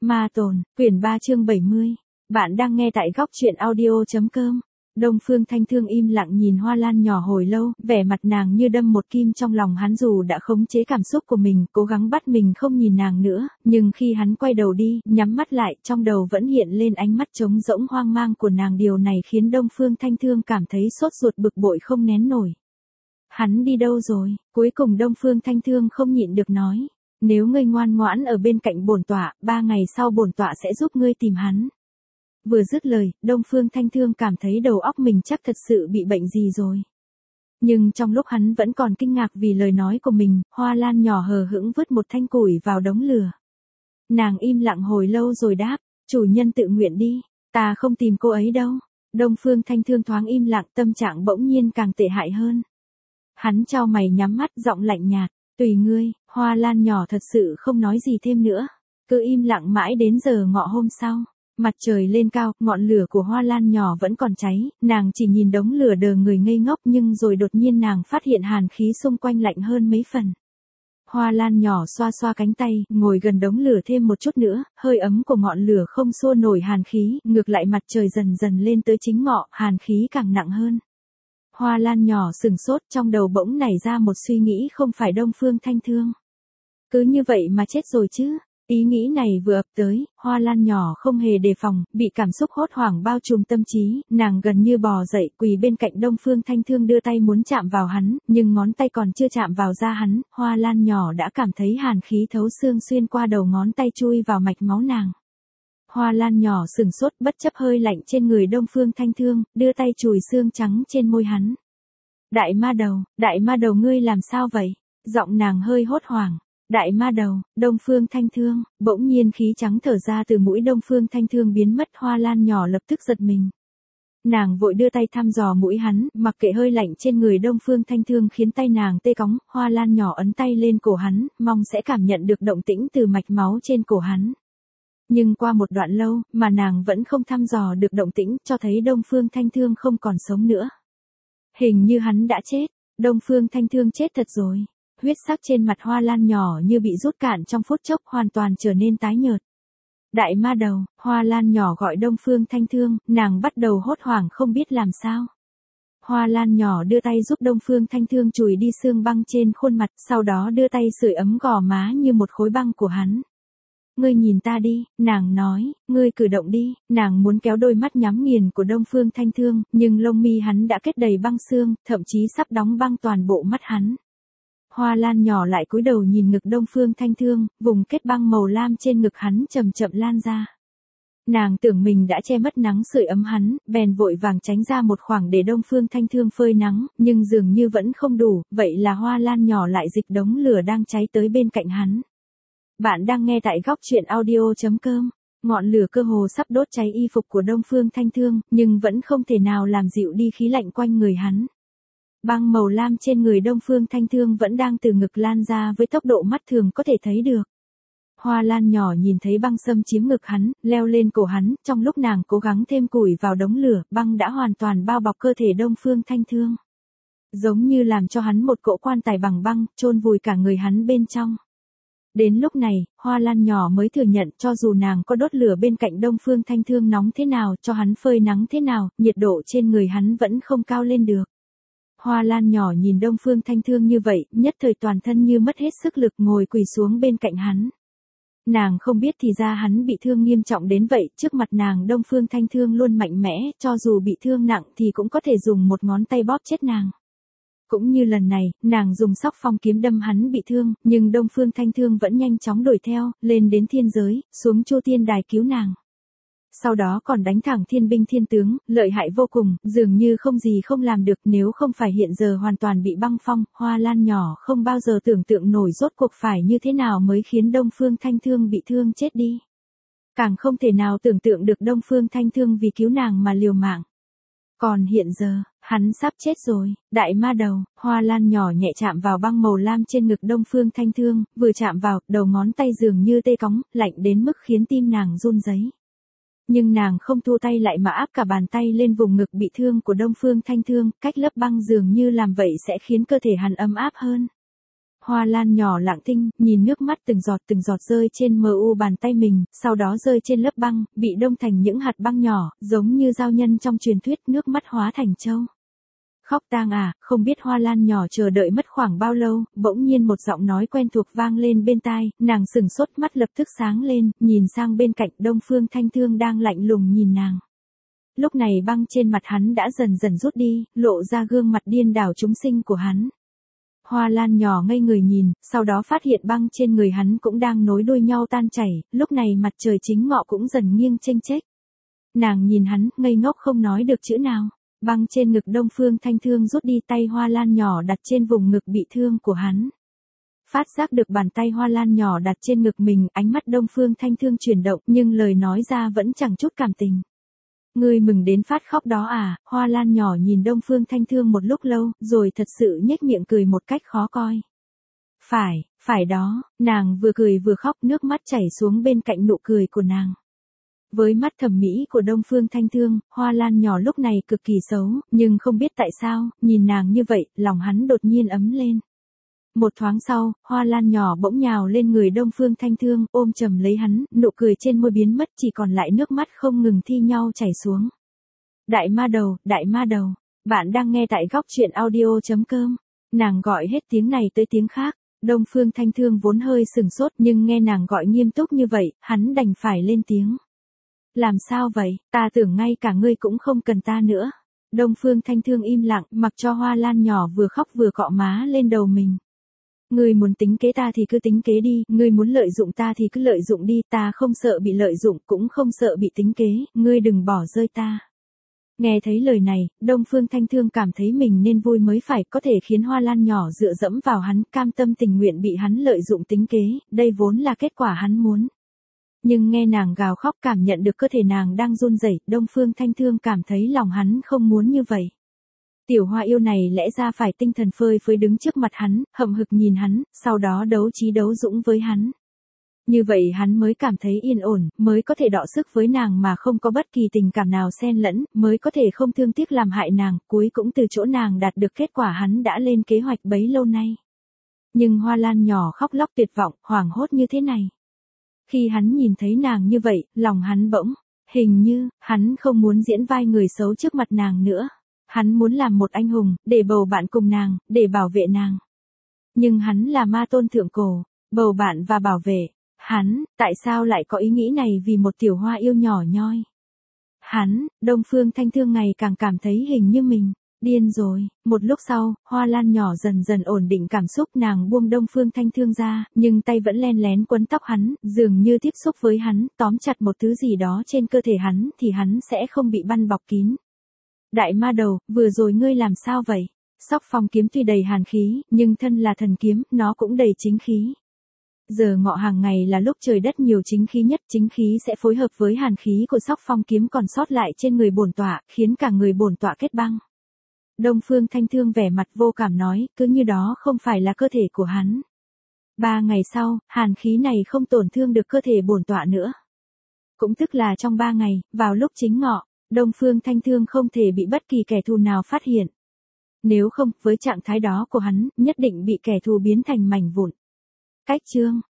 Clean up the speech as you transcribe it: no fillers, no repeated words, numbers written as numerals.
Ma Tồn, quyển 3 chương 70. Bạn đang nghe tại góc truyện audio.com. Đông Phương Thanh Thương im lặng nhìn Hoa Lan nhỏ hồi lâu, vẻ mặt nàng như đâm một kim trong lòng hắn. Dù đã khống chế cảm xúc của mình, cố gắng bắt mình không nhìn nàng nữa, nhưng khi hắn quay đầu đi, nhắm mắt lại, trong đầu vẫn hiện lên ánh mắt trống rỗng hoang mang của nàng. Điều này khiến Đông Phương Thanh Thương cảm thấy sốt ruột bực bội không nén nổi. Hắn đi đâu rồi? Cuối cùng Đông Phương Thanh Thương không nhịn được nói. Nếu ngươi ngoan ngoãn ở bên cạnh bổn tọa, 3 ngày sau bổn tọa sẽ giúp ngươi tìm hắn. Vừa dứt lời, Đông Phương Thanh Thương cảm thấy đầu óc mình chắc thật sự bị bệnh gì rồi. Nhưng trong lúc hắn vẫn còn kinh ngạc vì lời nói của mình, Hoa Lan nhỏ hờ hững vứt một thanh củi vào đống lửa. Nàng im lặng hồi lâu rồi đáp, chủ nhân tự nguyện đi, ta không tìm cô ấy đâu. Đông Phương Thanh Thương thoáng im lặng, tâm trạng bỗng nhiên càng tệ hại hơn. Hắn chau mày nhắm mắt, giọng lạnh nhạt. Tùy ngươi. Hoa Lan nhỏ thật sự không nói gì thêm nữa. Cứ im lặng mãi đến giờ ngọ hôm sau. Mặt trời lên cao, ngọn lửa của Hoa Lan nhỏ vẫn còn cháy, nàng chỉ nhìn đống lửa đờ người ngây ngốc, nhưng rồi đột nhiên nàng phát hiện hàn khí xung quanh lạnh hơn mấy phần. Hoa Lan nhỏ xoa xoa cánh tay, ngồi gần đống lửa thêm một chút nữa, hơi ấm của ngọn lửa không xua nổi hàn khí, ngược lại mặt trời dần dần lên tới chính ngọ, hàn khí càng nặng hơn. Hoa Lan nhỏ sừng sốt, trong đầu bỗng nảy ra một suy nghĩ, không phải Đông Phương Thanh Thương cứ như vậy mà chết rồi chứ? Ý nghĩ này vừa ập tới, Hoa Lan nhỏ không hề đề phòng, bị cảm xúc hốt hoảng bao trùm tâm trí, nàng gần như bò dậy, quỳ bên cạnh Đông Phương Thanh Thương đưa tay muốn chạm vào hắn, nhưng ngón tay còn chưa chạm vào da hắn, Hoa Lan nhỏ đã cảm thấy hàn khí thấu xương xuyên qua đầu ngón tay chui vào mạch máu nàng. Hoa Lan nhỏ sừng sốt, bất chấp hơi lạnh trên người Đông Phương Thanh Thương, đưa tay chùi xương trắng trên môi hắn. Đại ma đầu ngươi làm sao vậy? Giọng nàng hơi hốt hoảng. Đại ma đầu, Đông Phương Thanh Thương, bỗng nhiên khí trắng thở ra từ mũi Đông Phương Thanh Thương biến mất. Hoa Lan nhỏ lập tức giật mình. Nàng vội đưa tay thăm dò mũi hắn, mặc kệ hơi lạnh trên người Đông Phương Thanh Thương khiến tay nàng tê cóng, Hoa Lan nhỏ ấn tay lên cổ hắn, mong sẽ cảm nhận được động tĩnh từ mạch máu trên cổ hắn. Nhưng qua một đoạn lâu, mà nàng vẫn không thăm dò được động tĩnh, cho thấy Đông Phương Thanh Thương không còn sống nữa. Hình như hắn đã chết, Đông Phương Thanh Thương chết thật rồi. Huyết sắc trên mặt Hoa Lan nhỏ như bị rút cạn trong phút chốc, hoàn toàn trở nên tái nhợt. Đại ma đầu, Hoa Lan nhỏ gọi Đông Phương Thanh Thương, nàng bắt đầu hốt hoảng không biết làm sao. Hoa Lan nhỏ đưa tay giúp Đông Phương Thanh Thương chùi đi xương băng trên khuôn mặt, sau đó đưa tay sưởi ấm gò má như một khối băng của hắn. Ngươi nhìn ta đi, nàng nói, ngươi cử động đi. Nàng muốn kéo đôi mắt nhắm nghiền của Đông Phương Thanh Thương, nhưng lông mi hắn đã kết đầy băng xương, thậm chí sắp đóng băng toàn bộ mắt hắn. Hoa Lan nhỏ lại cúi đầu nhìn ngực Đông Phương Thanh Thương, vùng kết băng màu lam trên ngực hắn chậm chậm lan ra. Nàng tưởng mình đã che mất nắng sưởi ấm hắn, bèn vội vàng tránh ra một khoảng để Đông Phương Thanh Thương phơi nắng, nhưng dường như vẫn không đủ, vậy là Hoa Lan nhỏ lại dịch đống lửa đang cháy tới bên cạnh hắn. Bạn đang nghe tại góc truyện audio.com. Ngọn lửa cơ hồ sắp đốt cháy y phục của Đông Phương Thanh Thương, nhưng vẫn không thể nào làm dịu đi khí lạnh quanh người hắn. Băng màu lam trên người Đông Phương Thanh Thương vẫn đang từ ngực lan ra với tốc độ mắt thường có thể thấy được. Hoa Lan nhỏ nhìn thấy băng xâm chiếm ngực hắn, leo lên cổ hắn, trong lúc nàng cố gắng thêm củi vào đống lửa, băng đã hoàn toàn bao bọc cơ thể Đông Phương Thanh Thương. Giống như làm cho hắn một cỗ quan tài bằng băng, chôn vùi cả người hắn bên trong. Đến lúc này, Hoa Lan nhỏ mới thừa nhận cho dù nàng có đốt lửa bên cạnh Đông Phương Thanh Thương nóng thế nào, cho hắn phơi nắng thế nào, nhiệt độ trên người hắn vẫn không cao lên được. Hoa Lan nhỏ nhìn Đông Phương Thanh Thương như vậy, nhất thời toàn thân như mất hết sức lực ngồi quỳ xuống bên cạnh hắn. Nàng không biết thì ra hắn bị thương nghiêm trọng đến vậy, trước mặt nàng Đông Phương Thanh Thương luôn mạnh mẽ, cho dù bị thương nặng thì cũng có thể dùng một ngón tay bóp chết nàng. Cũng như lần này, nàng dùng sóc phong kiếm đâm hắn bị thương, nhưng Đông Phương Thanh Thương vẫn nhanh chóng đuổi theo, lên đến thiên giới, xuống Chu Tiên Đài cứu nàng. Sau đó còn đánh thẳng thiên binh thiên tướng, lợi hại vô cùng, dường như không gì không làm được. Nếu không phải hiện giờ hoàn toàn bị băng phong, Hoa Lan nhỏ không bao giờ tưởng tượng nổi rốt cuộc phải như thế nào mới khiến Đông Phương Thanh Thương bị thương chết đi. Càng không thể nào tưởng tượng được Đông Phương Thanh Thương vì cứu nàng mà liều mạng. Còn hiện giờ, hắn sắp chết rồi. Đại ma đầu, Hoa Lan nhỏ nhẹ chạm vào băng màu lam trên ngực Đông Phương Thanh Thương, vừa chạm vào, đầu ngón tay dường như tê cóng, lạnh đến mức khiến tim nàng run rẩy. Nhưng nàng không thu tay lại mà áp cả bàn tay lên vùng ngực bị thương của Đông Phương Thanh Thương, cách lớp băng dường như làm vậy sẽ khiến cơ thể hắn ấm áp hơn. Hoa Lan nhỏ lặng thinh, nhìn nước mắt từng giọt rơi trên mờ u bàn tay mình, sau đó rơi trên lớp băng, bị đông thành những hạt băng nhỏ, giống như giao nhân trong truyền thuyết, nước mắt hóa thành châu. Khóc tang à, không biết Hoa Lan nhỏ chờ đợi mất khoảng bao lâu, bỗng nhiên một giọng nói quen thuộc vang lên bên tai, nàng sừng sốt, mắt lập tức sáng lên, nhìn sang bên cạnh. Đông Phương Thanh Thương đang lạnh lùng nhìn nàng. Lúc này băng trên mặt hắn đã dần dần rút đi, lộ ra gương mặt điên đảo chúng sinh của hắn. Hoa Lan nhỏ ngây người nhìn, sau đó phát hiện băng trên người hắn cũng đang nối đuôi nhau tan chảy, lúc này mặt trời chính ngọ cũng dần nghiêng chênh chếch. Nàng nhìn hắn, ngây ngốc không nói được chữ nào. Băng trên ngực Đông Phương Thanh Thương rút đi, tay Hoa Lan nhỏ đặt trên vùng ngực bị thương của hắn. Phát giác được bàn tay Hoa Lan nhỏ đặt trên ngực mình, ánh mắt Đông Phương Thanh Thương chuyển động, nhưng lời nói ra vẫn chẳng chút cảm tình. Ngươi mừng đến phát khóc đó à? Hoa Lan nhỏ nhìn Đông Phương Thanh Thương một lúc lâu, rồi thật sự nhếch miệng cười một cách khó coi. Phải đó, nàng vừa cười vừa khóc, nước mắt chảy xuống bên cạnh nụ cười của nàng. Với mắt thẩm mỹ của Đông Phương Thanh Thương, Hoa Lan nhỏ lúc này cực kỳ xấu, nhưng không biết tại sao, nhìn nàng như vậy, lòng hắn đột nhiên ấm lên. Một thoáng sau, Hoa Lan nhỏ bỗng nhào lên người Đông Phương Thanh Thương, ôm chầm lấy hắn, nụ cười trên môi biến mất, chỉ còn lại nước mắt không ngừng thi nhau chảy xuống. Đại ma đầu, bạn đang nghe tại góc truyện audio.com. Nàng gọi hết tiếng này tới tiếng khác. Đông Phương Thanh Thương vốn hơi sừng sốt, nhưng nghe nàng gọi nghiêm túc như vậy, hắn đành phải lên tiếng. Làm sao vậy, ta tưởng ngay cả ngươi cũng không cần ta nữa. Đông Phương Thanh Thương im lặng, mặc cho Hoa Lan nhỏ vừa khóc vừa cọ má lên đầu mình. Ngươi muốn tính kế ta thì cứ tính kế đi, ngươi muốn lợi dụng ta thì cứ lợi dụng đi, ta không sợ bị lợi dụng, cũng không sợ bị tính kế, ngươi đừng bỏ rơi ta. Nghe thấy lời này, Đông Phương Thanh Thương cảm thấy mình nên vui mới phải, có thể khiến Hoa Lan nhỏ dựa dẫm vào hắn, cam tâm tình nguyện bị hắn lợi dụng tính kế, đây vốn là kết quả hắn muốn. Nhưng nghe nàng gào khóc, cảm nhận được cơ thể nàng đang run rẩy, Đông Phương Thanh Thương cảm thấy lòng hắn không muốn như vậy. Tiểu Hoa yêu này lẽ ra phải tinh thần phơi phới đứng trước mặt hắn, hậm hực nhìn hắn, sau đó đấu trí đấu dũng với hắn. Như vậy hắn mới cảm thấy yên ổn, mới có thể đọ sức với nàng mà không có bất kỳ tình cảm nào xen lẫn, mới có thể không thương tiếc làm hại nàng, cuối cũng từ chỗ nàng đạt được kết quả hắn đã lên kế hoạch bấy lâu nay. Nhưng Hoa Lan nhỏ khóc lóc tuyệt vọng, hoảng hốt như thế này. Khi hắn nhìn thấy nàng như vậy, lòng hắn bỗng, hình như, hắn không muốn diễn vai người xấu trước mặt nàng nữa. Hắn muốn làm một anh hùng, để bầu bạn cùng nàng, để bảo vệ nàng. Nhưng hắn là ma tôn thượng cổ, bầu bạn và bảo vệ. Hắn, tại sao lại có ý nghĩ này vì một tiểu hoa yêu nhỏ nhoi? Hắn, Đông Phương Thanh Thương ngày càng cảm thấy hình như mình điên rồi. Một lúc sau, Hoa Lan nhỏ dần dần ổn định cảm xúc, nàng buông Đông Phương Thanh Thương ra, nhưng tay vẫn len lén quấn tóc hắn, dường như tiếp xúc với hắn, tóm chặt một thứ gì đó trên cơ thể hắn thì hắn sẽ không bị băng bọc kín. Đại ma đầu, vừa rồi ngươi làm sao vậy? Sóc Phong kiếm tuy đầy hàn khí, nhưng thân là thần kiếm, nó cũng đầy chính khí. Giờ ngọ hàng ngày là lúc trời đất nhiều chính khí nhất, chính khí sẽ phối hợp với hàn khí của Sóc Phong kiếm còn sót lại trên người bổn tọa, khiến cả người bổn tọa kết băng. Đông Phương Thanh Thương vẻ mặt vô cảm nói, cứ như đó không phải là cơ thể của hắn. 3 ngày sau, hàn khí này không tổn thương được cơ thể bổn tọa nữa. Cũng tức là trong 3 ngày, vào lúc chính ngọ, Đông Phương Thanh Thương không thể bị bất kỳ kẻ thù nào phát hiện. Nếu không, với trạng thái đó của hắn, nhất định bị kẻ thù biến thành mảnh vụn. Cách chương